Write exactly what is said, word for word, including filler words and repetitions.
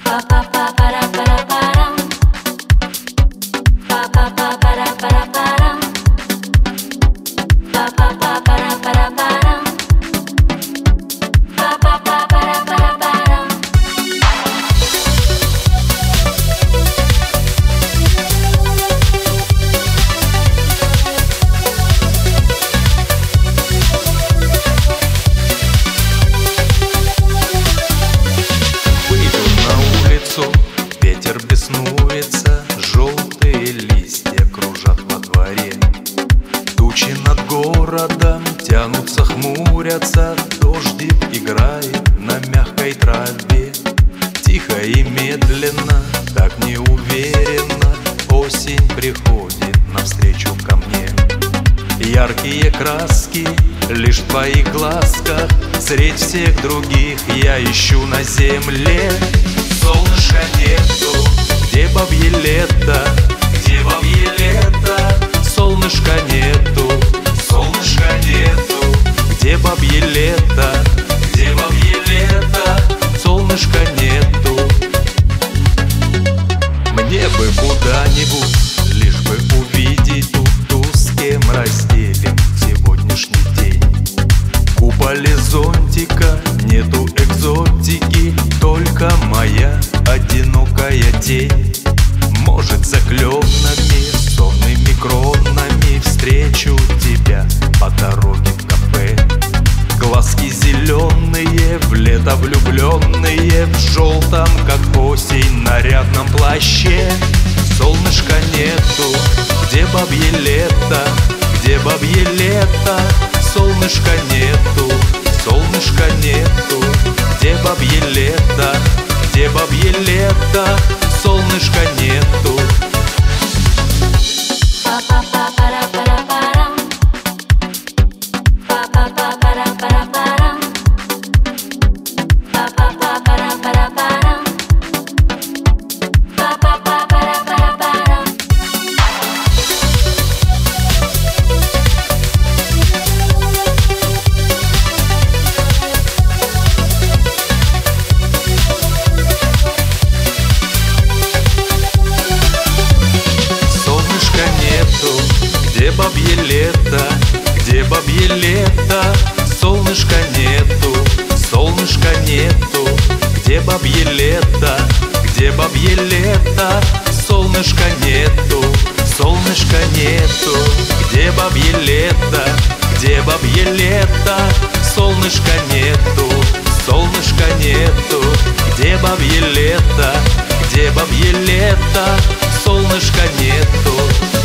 Ветер беснуется, желтые листья кружат во дворе. Тучи над городом тянутся, хмурятся, дождик играет на мягкой траве. Тихо и медленно, так неуверенно, осень приходит навстречу ко мне. Яркие краски лишь в твоих глазках, средь всех других я ищу на земле. Солнышка нету, где бабье лето, где бабье лето? Солнышка нету, солнышка нету, где бабье лето, где бабье лето? Солнышка нету. Мне бы куда-нибудь, лишь бы увидеть ту, ту, с кем разделим сегодняшний день. Куполе зонтика, нету экзотики, только моя одинокая тень. Может, за кленами, сонными кронами встречу тебя по дороге в кафе. Глазки зеленые, в лето влюбленные, в желтом, как осень, нарядном плаще. Солнышка нету, где бабье лето, где бабье лето? Солнышка нету, солнышка нету, где бабье лето, где бабье лето? Солнышка нету. Где бабье лето, где бабье лето? Солнышка нету, солнышка нету, где бабье лето, где бабье лето? Солнышка нету, солнышка нету, где бабье лето, где бабье лето? Солнышка нету, солнышка нету, где бабье лето, где бабье лето? Солнышка нету.